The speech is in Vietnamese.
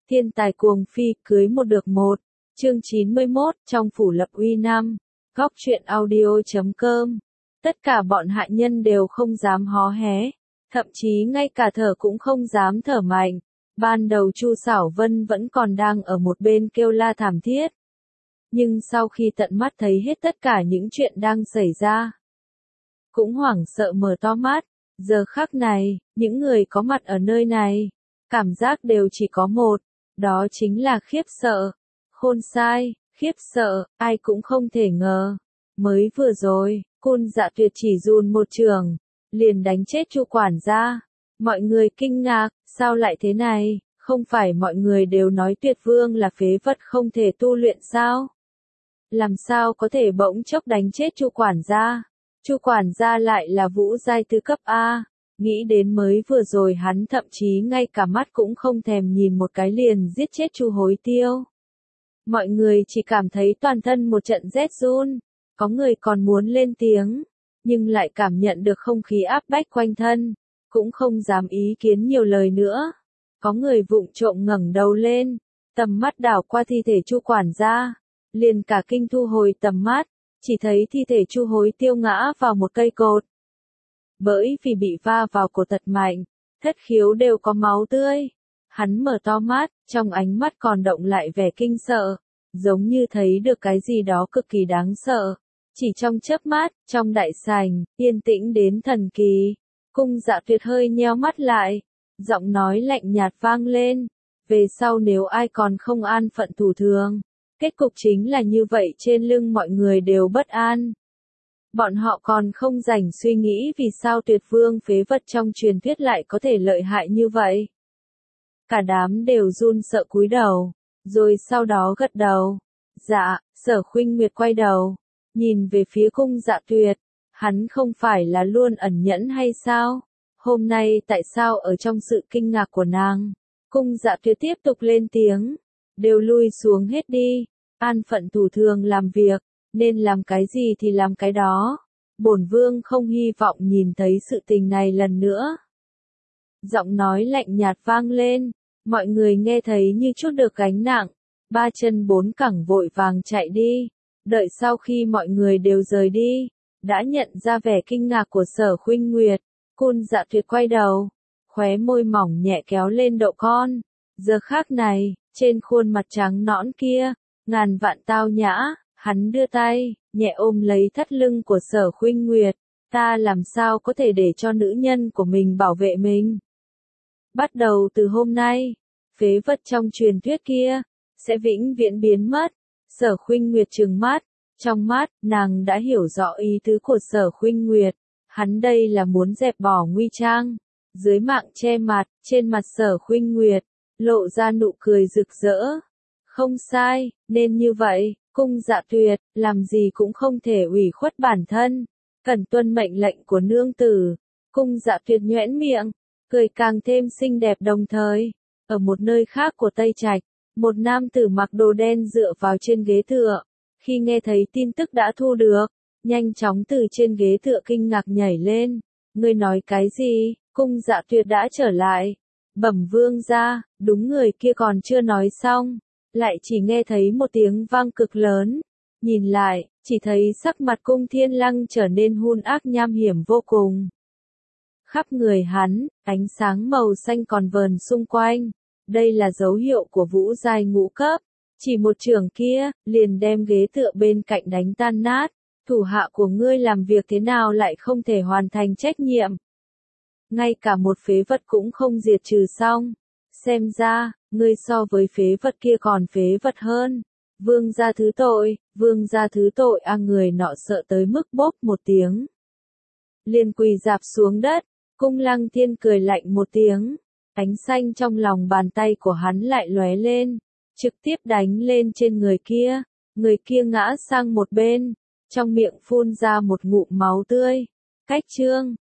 Thiên tài cuồng phi, cưới một được một. Chương 91, trong phủ lập uy năm. Góc truyện audio.com. Tất cả bọn hạ nhân đều không dám hó hé, thậm chí ngay cả thở cũng không dám thở mạnh. Ban đầu Chu Sảo Vân vẫn còn đang ở một bên kêu la thảm thiết. Nhưng sau khi tận mắt thấy hết tất cả những chuyện đang xảy ra, cũng hoảng sợ mở to mắt. Giờ khắc này, những người có mặt ở nơi này, cảm giác đều chỉ có một, đó chính là khiếp sợ. Khôn sai, khiếp sợ, ai cũng không thể ngờ. Mới vừa rồi, Côn Dạ Tuyệt chỉ dùn một trường, liền đánh chết Chu quản gia. Mọi người kinh ngạc, sao lại thế này, không phải mọi người đều nói Tuyệt Vương là phế vật không thể tu luyện sao? Làm sao có thể bỗng chốc đánh chết Chu quản gia? Chu quản gia lại là vũ giai tứ cấp A. Nghĩ đến mới vừa rồi hắn thậm chí ngay cả mắt cũng không thèm nhìn một cái liền giết chết Chu Hối Tiêu. Mọi người chỉ cảm thấy toàn thân một trận rét run, có người còn muốn lên tiếng, nhưng lại cảm nhận được không khí áp bách quanh thân, cũng không dám ý kiến nhiều lời nữa. Có người vụng trộm ngẩng đầu lên, tầm mắt đảo qua thi thể Chu quản gia, liền cả kinh thu hồi tầm mắt, chỉ thấy thi thể Chu Hối Tiêu ngã vào một cây cột. Bởi vì bị va vào cột thật mạnh, thất khiếu đều có máu tươi. Hắn mở to mắt, trong ánh mắt còn động lại vẻ kinh sợ, giống như thấy được cái gì đó cực kỳ đáng sợ. Chỉ trong chớp mắt, trong đại sảnh, yên tĩnh đến thần kỳ. Cung Dạ Tuyệt hơi nheo mắt lại, giọng nói lạnh nhạt vang lên. Về sau nếu ai còn không an phận thủ thường, kết cục chính là như vậy, trên lưng mọi người đều bất an. Bọn họ còn không rảnh suy nghĩ vì sao Tuyệt Vương phế vật trong truyền thuyết lại có thể lợi hại như vậy. Cả đám đều run sợ cúi đầu, rồi sau đó gật đầu. Dạ, Sở Khuynh Nguyệt quay đầu, nhìn về phía Cung Dạ Tuyệt, hắn không phải là luôn ẩn nhẫn hay sao? Hôm nay tại sao ở trong sự kinh ngạc của nàng? Cung Dạ Tuyệt tiếp tục lên tiếng, đều lui xuống hết đi, an phận thủ thường làm việc, nên làm cái gì thì làm cái đó. Bổn vương không hy vọng nhìn thấy sự tình này lần nữa. Giọng nói lạnh nhạt vang lên, mọi người nghe thấy như chút được gánh nặng, ba chân bốn cẳng vội vàng chạy đi. Đợi sau khi mọi người đều rời đi, đã nhận ra vẻ kinh ngạc của Sở Khuynh Nguyệt, Côn Dạ Tuyệt quay đầu, khóe môi mỏng nhẹ kéo lên độ con. Giờ khác này, trên khuôn mặt trắng nõn kia, ngàn vạn tao nhã, hắn đưa tay, nhẹ ôm lấy thắt lưng của Sở Khuynh Nguyệt. Ta làm sao có thể để cho nữ nhân của mình bảo vệ mình? Bắt đầu từ hôm nay, phế vật trong truyền thuyết kia sẽ vĩnh viễn biến mất. Sở Khuynh Nguyệt trừng mắt, trong mắt nàng đã hiểu rõ ý tứ của Sở Khuynh Nguyệt. Hắn đây là muốn dẹp bỏ nguy trang. Dưới mạng che mặt, trên mặt Sở Khuynh Nguyệt lộ ra nụ cười rực rỡ. Không sai, nên như vậy, Cung Dạ Tuyệt làm gì cũng không thể ủy khuất bản thân, cần tuân mệnh lệnh của nương tử. Cung Dạ Tuyệt nhoẻn miệng, cười càng thêm xinh đẹp. Đồng thời, ở một nơi khác của Tây Trạch, một nam tử mặc đồ đen dựa vào trên ghế tựa, khi nghe thấy tin tức đã thu được, nhanh chóng từ trên ghế tựa kinh ngạc nhảy lên. Ngươi nói cái gì? Cung Dạ Tuyệt đã trở lại. Bẩm vương gia, đúng. Người kia còn chưa nói xong, lại chỉ nghe thấy một tiếng vang cực lớn. Nhìn lại, chỉ thấy sắc mặt Cung Thiên Lăng trở nên hung ác nham hiểm vô cùng. Khắp người hắn, ánh sáng màu xanh còn vờn xung quanh. Đây là dấu hiệu của vũ giai ngũ cấp. Chỉ một chưởng kia, liền đem ghế tựa bên cạnh đánh tan nát. Thủ hạ của ngươi làm việc thế nào lại không thể hoàn thành trách nhiệm? Ngay cả một phế vật cũng không diệt trừ xong. Xem ra, ngươi so với phế vật kia còn phế vật hơn. Vương gia thứ tội, vương gia thứ tội. Người nọ sợ tới mức bốp một tiếng, liền quỳ rạp xuống đất. Cung Lăng Thiên cười lạnh một tiếng, ánh xanh trong lòng bàn tay của hắn lại lóe lên, trực tiếp đánh lên trên người kia. Người kia ngã sang một bên, trong miệng phun ra một ngụm máu tươi. Cách chương